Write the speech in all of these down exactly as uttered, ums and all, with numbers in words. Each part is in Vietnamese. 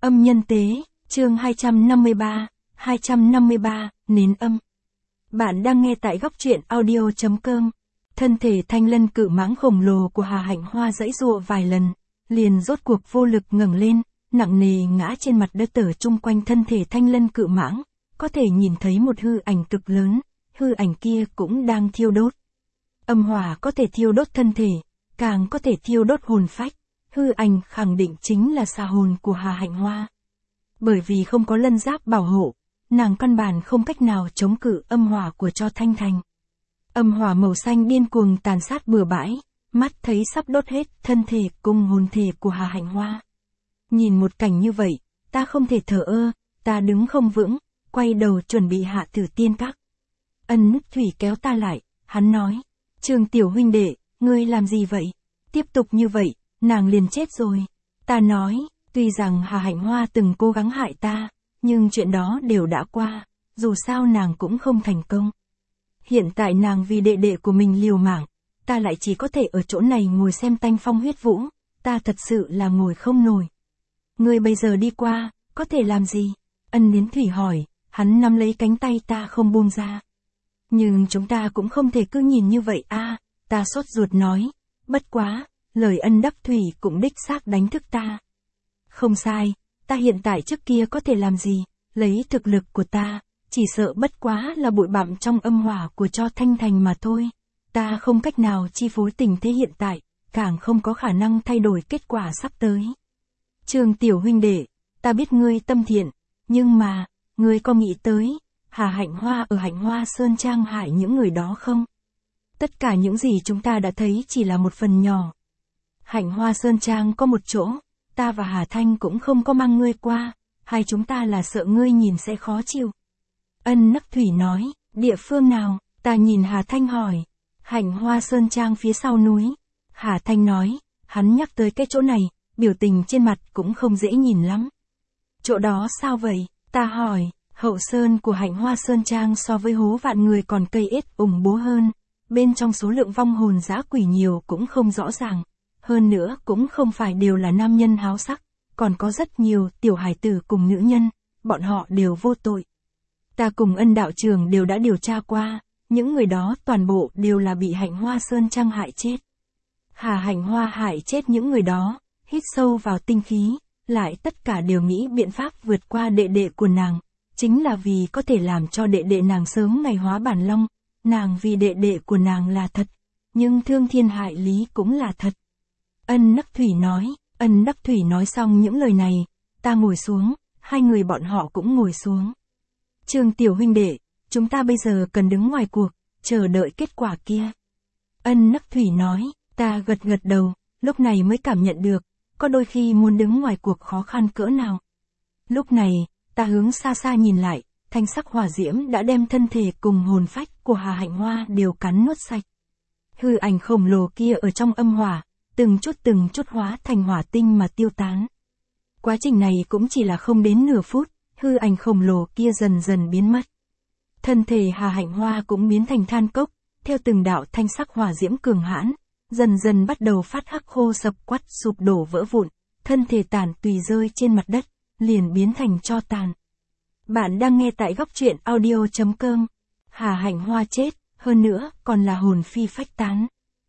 Âm nhân tế, chương hai trăm năm mươi ba, hai trăm năm mươi ba, nến âm. Bạn đang nghe tại góc truyện audio chấm com. Thân thể thanh lân cự mãng khổng lồ của Hà Hạnh Hoa giãy giụa vài lần, liền rốt cuộc vô lực ngẩng lên, nặng nề ngã trên mặt đất. Ở chung quanh thân thể thanh lân cự mãng, có thể nhìn thấy một hư ảnh cực lớn, hư ảnh kia cũng đang thiêu đốt. Âm hỏa có thể thiêu đốt thân thể, càng có thể thiêu đốt hồn phách. Hư ảnh khẳng định chính là xà hồn của Hà Hạnh Hoa. Bởi vì không có lân giáp bảo hộ, nàng căn bản không cách nào chống cự âm hỏa của Cho Thanh Thành. Âm hỏa màu xanh điên cuồng tàn sát bừa bãi, mắt thấy sắp đốt hết thân thể cùng hồn thể của Hà Hạnh Hoa. Nhìn một cảnh như vậy, ta không thể thờ ơ, ta đứng không vững, quay đầu chuẩn bị hạ Tử Tiên Các. Ân Nức Thủy kéo ta lại, hắn nói, Trường tiểu huynh đệ, ngươi làm gì vậy? Tiếp tục như vậy, nàng liền chết rồi. Ta nói, tuy rằng Hà Hạnh Hoa từng cố gắng hại ta, nhưng chuyện đó đều đã qua, dù sao nàng cũng không thành công. Hiện tại nàng vì đệ đệ của mình liều mạng, ta lại chỉ có thể ở chỗ này ngồi xem tanh phong huyết vũ, ta thật sự là ngồi không nổi. Ngươi bây giờ đi qua, có thể làm gì? Ân Niến Thủy hỏi, hắn nắm lấy cánh tay ta không buông ra. Nhưng chúng ta cũng không thể cứ nhìn như vậy a, ta sốt ruột nói, bất quá, lời Ân Đắc Thủy cũng đích xác đánh thức ta. Không sai, ta hiện tại trước kia có thể làm gì, lấy thực lực của ta, chỉ sợ bất quá là bụi bặm trong âm hỏa của Cho Thanh Thành mà thôi. Ta không cách nào chi phối tình thế hiện tại, càng không có khả năng thay đổi kết quả sắp tới. Trường tiểu huynh đệ, ta biết ngươi tâm thiện, nhưng mà, ngươi có nghĩ tới, Hà Hạnh Hoa ở Hạnh Hoa Sơn Trang hại những người đó không? Tất cả những gì chúng ta đã thấy chỉ là một phần nhỏ. Hạnh Hoa Sơn Trang có một chỗ, ta và Hà Thanh cũng không có mang ngươi qua, hay chúng ta là sợ ngươi nhìn sẽ khó chịu. Ân Nắc Thủy nói, địa phương nào? Ta nhìn Hà Thanh hỏi. Hạnh Hoa Sơn Trang phía sau núi. Hà Thanh nói, hắn nhắc tới cái chỗ này, biểu tình trên mặt cũng không dễ nhìn lắm. Chỗ đó sao vậy? Ta hỏi, hậu sơn của Hạnh Hoa Sơn Trang so với hố vạn người còn cây ít ủng bố hơn, bên trong số lượng vong hồn dã quỷ nhiều cũng không rõ ràng. Hơn nữa cũng không phải đều là nam nhân háo sắc, còn có rất nhiều tiểu hài tử cùng nữ nhân, bọn họ đều vô tội. Ta cùng Ân đạo trưởng đều đã điều tra qua, những người đó toàn bộ đều là bị Hạnh Hoa Sơn Trang hại chết. Hà Hạnh Hoa hại chết những người đó, hít sâu vào tinh khí, lại tất cả đều nghĩ biện pháp vượt qua đệ đệ của nàng, chính là vì có thể làm cho đệ đệ nàng sớm ngày hóa bản long. Nàng vì đệ đệ của nàng là thật, nhưng thương thiên hại lý cũng là thật. Ân Nắc Thủy nói, Ân Đắc Thủy nói xong những lời này, ta ngồi xuống, hai người bọn họ cũng ngồi xuống. Trường tiểu huynh đệ, chúng ta bây giờ cần đứng ngoài cuộc, chờ đợi kết quả kia. Ân Nắc Thủy nói, ta gật gật đầu, lúc này mới cảm nhận được, có đôi khi muốn đứng ngoài cuộc khó khăn cỡ nào. Lúc này, ta hướng xa xa nhìn lại, thanh sắc hỏa diễm đã đem thân thể cùng hồn phách của Hà Hạnh Hoa đều cắn nuốt sạch. Hư ảnh khổng lồ kia ở trong âm hỏa, từng chút từng chút hóa thành hỏa tinh mà tiêu tán. Quá trình này cũng chỉ là không đến nửa phút, hư ảnh khổng lồ kia dần dần biến mất. Thân thể Hà Hạnh Hoa cũng biến thành than cốc, theo từng đạo thanh sắc hỏa diễm cường hãn, dần dần bắt đầu phát hắc khô sập quắt sụp đổ vỡ vụn, thân thể tàn tùy rơi trên mặt đất, liền biến thành tro tàn. Bạn đang nghe tại góc truyện audio chấm com. Hà Hạnh Hoa chết, hơn nữa còn là hồn phi phách tán.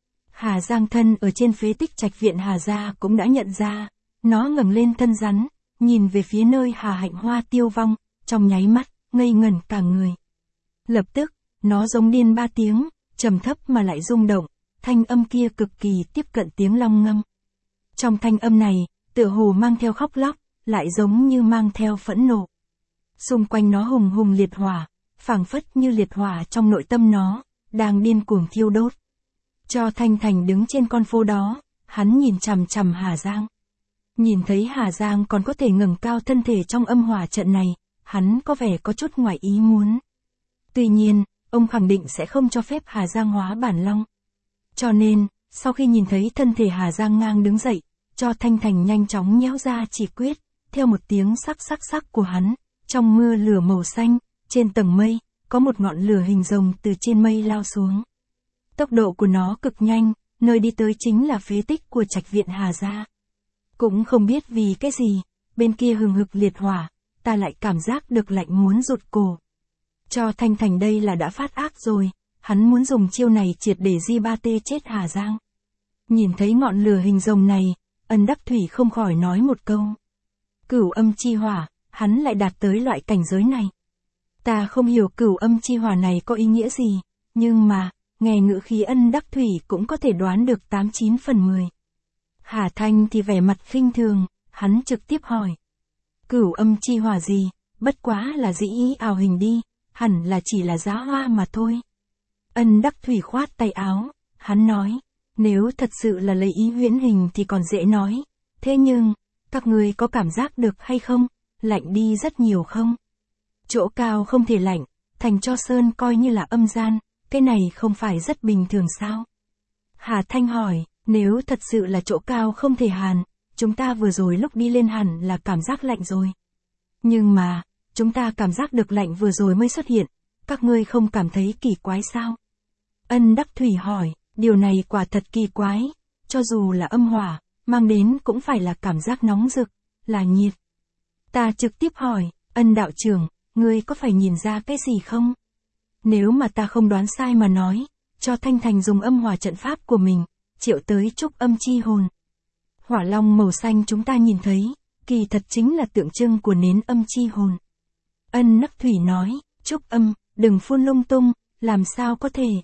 Hà Giang Thân ở trên phế tích trạch viện Hà gia cũng đã nhận ra, nó ngẩng lên thân rắn, nhìn về phía nơi Hà Hạnh Hoa tiêu vong, trong nháy mắt, ngây ngẩn cả người. Lập tức, nó giống điên ba tiếng, trầm thấp mà lại rung động, thanh âm kia cực kỳ tiếp cận tiếng long ngâm. Trong thanh âm này, tựa hồ mang theo khóc lóc, lại giống như mang theo phẫn nộ. Xung quanh nó hùng hùng liệt hỏa, phảng phất như liệt hỏa trong nội tâm nó, đang điên cuồng thiêu đốt. Cho Thanh Thành đứng trên con phố đó, hắn nhìn chằm chằm Hà Giang. Nhìn thấy Hà Giang còn có thể ngẩng cao thân thể trong âm hỏa trận này, hắn có vẻ có chút ngoài ý muốn. Tuy nhiên, ông khẳng định sẽ không cho phép Hà Giang hóa bản long. Cho nên, sau khi nhìn thấy thân thể Hà Giang ngang đứng dậy, Cho Thanh Thành nhanh chóng nhéo ra chỉ quyết, theo một tiếng sắc sắc sắc của hắn, trong mưa lửa màu xanh, trên tầng mây, có một ngọn lửa hình rồng từ trên mây lao xuống. Tốc độ của nó cực nhanh, nơi đi tới chính là phế tích của trạch viện Hà gia. Cũng không biết vì cái gì, bên kia hừng hực liệt hỏa, ta lại cảm giác được lạnh muốn rụt cổ. Cho Thanh Thành đây là đã phát ác rồi, hắn muốn dùng chiêu này triệt để di ba tê chết Hà Giang. Nhìn thấy ngọn lửa hình rồng này, Ân Đắc Thủy không khỏi nói một câu. Cửu âm chi hỏa, hắn lại đạt tới loại cảnh giới này. Ta không hiểu cửu âm chi hỏa này có ý nghĩa gì, nhưng mà, nghe ngữ khí Ân Đắc Thủy cũng có thể đoán được tám chín phần mười. Hà Thanh thì vẻ mặt khinh thường, hắn trực tiếp hỏi. Cửu âm chi hỏa gì, bất quá là dĩ ý ảo hình đi, hẳn là chỉ là giá hoa mà thôi. Ân Đắc Thủy khoát tay áo, hắn nói, nếu thật sự là lấy ý huyễn hình thì còn dễ nói, thế nhưng, các ngươi có cảm giác được hay không, lạnh đi rất nhiều không? Chỗ cao không thể lạnh, thành cho sơn coi như là âm gian, cái này không phải rất bình thường sao? Hà Thanh hỏi, nếu thật sự là chỗ cao không thể hàn, chúng ta vừa rồi lúc đi lên hẳn là cảm giác lạnh rồi. Nhưng mà, chúng ta cảm giác được lạnh vừa rồi mới xuất hiện, các ngươi không cảm thấy kỳ quái sao? Ân Đắc Thủy hỏi, điều này quả thật kỳ quái, cho dù là âm hỏa, mang đến cũng phải là cảm giác nóng rực, là nhiệt. Ta trực tiếp hỏi, Ân đạo trưởng, ngươi có phải nhìn ra cái gì không? Nếu mà ta không đoán sai mà nói, cho Thanh Thành dùng âm hỏa trận pháp của mình, triệu tới trúc âm chi hồn. Hỏa long màu xanh chúng ta nhìn thấy, kỳ thật chính là tượng trưng của nến âm chi hồn. Ân Đắc Thủy nói, trúc âm, đừng phun lung tung, làm sao có thể.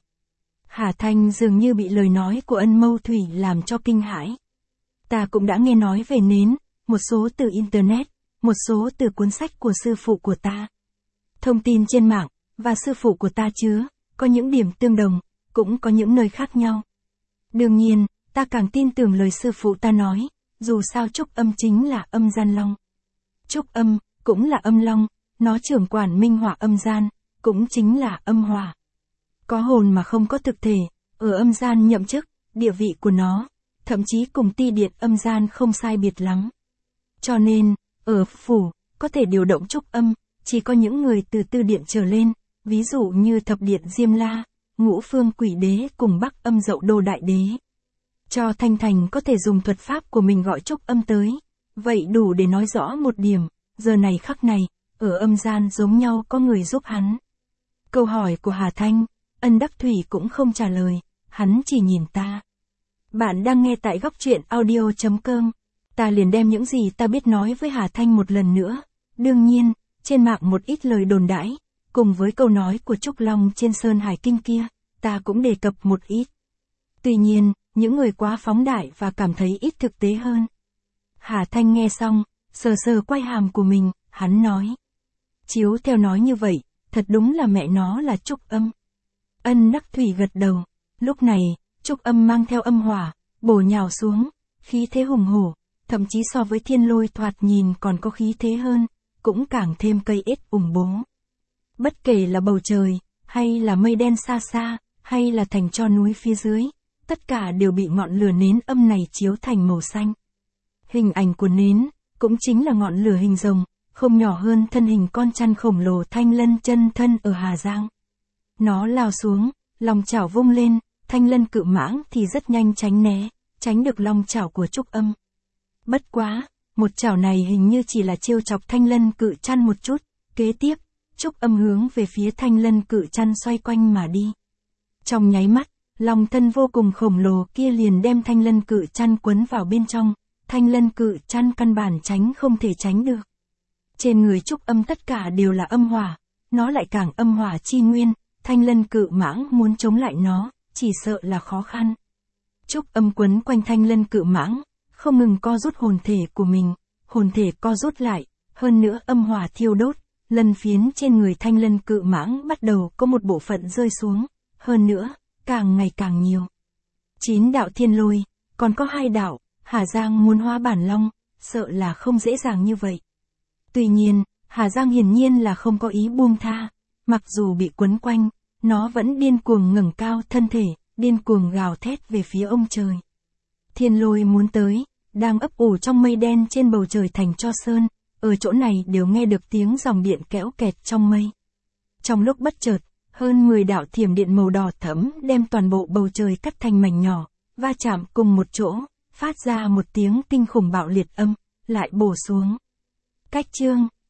Hà Thanh dường như bị lời nói của Ân Mâu Thủy làm cho kinh hãi. Ta cũng đã nghe nói về nến, một số từ Internet, một số từ cuốn sách của sư phụ của ta. Thông tin trên mạng, và sư phụ của ta chứa, có những điểm tương đồng, cũng có những nơi khác nhau. Đương nhiên, ta càng tin tưởng lời sư phụ ta nói, dù sao trúc âm chính là âm gian long. Trúc âm, cũng là âm long, nó trưởng quản minh hỏa âm gian, cũng chính là âm hỏa. Có hồn mà không có thực thể, ở âm gian nhậm chức, địa vị của nó, thậm chí cùng ti điện âm gian không sai biệt lắm. Cho nên, ở phủ, có thể điều động trúc âm, chỉ có những người từ tư điện trở lên, ví dụ như thập điện Diêm La, ngũ phương quỷ đế cùng bắc âm Dậu Đô đại đế. Cho Thanh Thành có thể dùng thuật pháp của mình gọi trúc âm tới, vậy đủ để nói rõ một điểm, giờ này khắc này, ở âm gian giống nhau có người giúp hắn. Câu hỏi của Hà Thanh, Ân Đắc Thủy cũng không trả lời, hắn chỉ nhìn ta. Bạn đang nghe tại góc truyện audio chấm com. Ta liền đem những gì ta biết nói với Hà Thanh một lần nữa. Đương nhiên, trên mạng một ít lời đồn đãi, cùng với câu nói của Trúc Long trên Sơn Hải Kinh kia, ta cũng đề cập một ít. Tuy nhiên, những người quá phóng đại và cảm thấy ít thực tế hơn. Hà Thanh nghe xong, sờ sờ quai hàm của mình, hắn nói. Chiếu theo nói như vậy, thật đúng là mẹ nó là trúc âm. Ân Đắc Thủy gật đầu, lúc này, trúc âm mang theo âm hỏa, bổ nhào xuống, khí thế hùng hổ, thậm chí so với thiên lôi thoạt nhìn còn có khí thế hơn, cũng càng thêm cây ết ủng bố. Bất kể là bầu trời, hay là mây đen xa xa, hay là thành tro núi phía dưới, tất cả đều bị ngọn lửa nến âm này chiếu thành màu xanh. Hình ảnh của nến, cũng chính là ngọn lửa hình rồng, không nhỏ hơn thân hình con chăn khổng lồ Thanh Lân chân thân ở Hà Giang. Nó lao xuống, lòng chảo vung lên, Thanh Lân cự mãng thì rất nhanh tránh né, tránh được lòng chảo của trúc âm. Bất quá, một chảo này hình như chỉ là trêu chọc Thanh Lân cự chăn một chút, kế tiếp, trúc âm hướng về phía Thanh Lân cự chăn xoay quanh mà đi. Trong nháy mắt, lòng thân vô cùng khổng lồ kia liền đem Thanh Lân cự chăn quấn vào bên trong, Thanh Lân cự chăn căn bản tránh không thể tránh được. Trên người trúc âm tất cả đều là âm hỏa, nó lại càng âm hỏa chi nguyên, Thanh Lân cự mãng muốn chống lại nó, chỉ sợ là khó khăn. Trúc âm quấn quanh Thanh Lân cự mãng, không ngừng co rút hồn thể của mình, hồn thể co rút lại, hơn nữa âm hỏa thiêu đốt, lân phiến trên người Thanh Lân cự mãng bắt đầu có một bộ phận rơi xuống, hơn nữa, càng ngày càng nhiều. Chín đạo thiên lôi, còn có hai đạo, Hà Giang muốn hóa bản long, sợ là không dễ dàng như vậy. Tuy nhiên, Hà Giang hiển nhiên là không có ý buông tha, mặc dù bị quấn quanh, nó vẫn điên cuồng ngẩng cao thân thể, điên cuồng gào thét về phía ông trời. Thiên lôi muốn tới, đang ấp ủ trong mây đen trên bầu trời thành Cho Sơn, ở chỗ này đều nghe được tiếng dòng điện kéo kẹt trong mây. Trong lúc bất chợt, hơn mười đạo thiểm điện màu đỏ thẫm đem toàn bộ bầu trời cắt thành mảnh nhỏ, va chạm cùng một chỗ, phát ra một tiếng kinh khủng bạo liệt âm, lại bổ xuống. Cách chương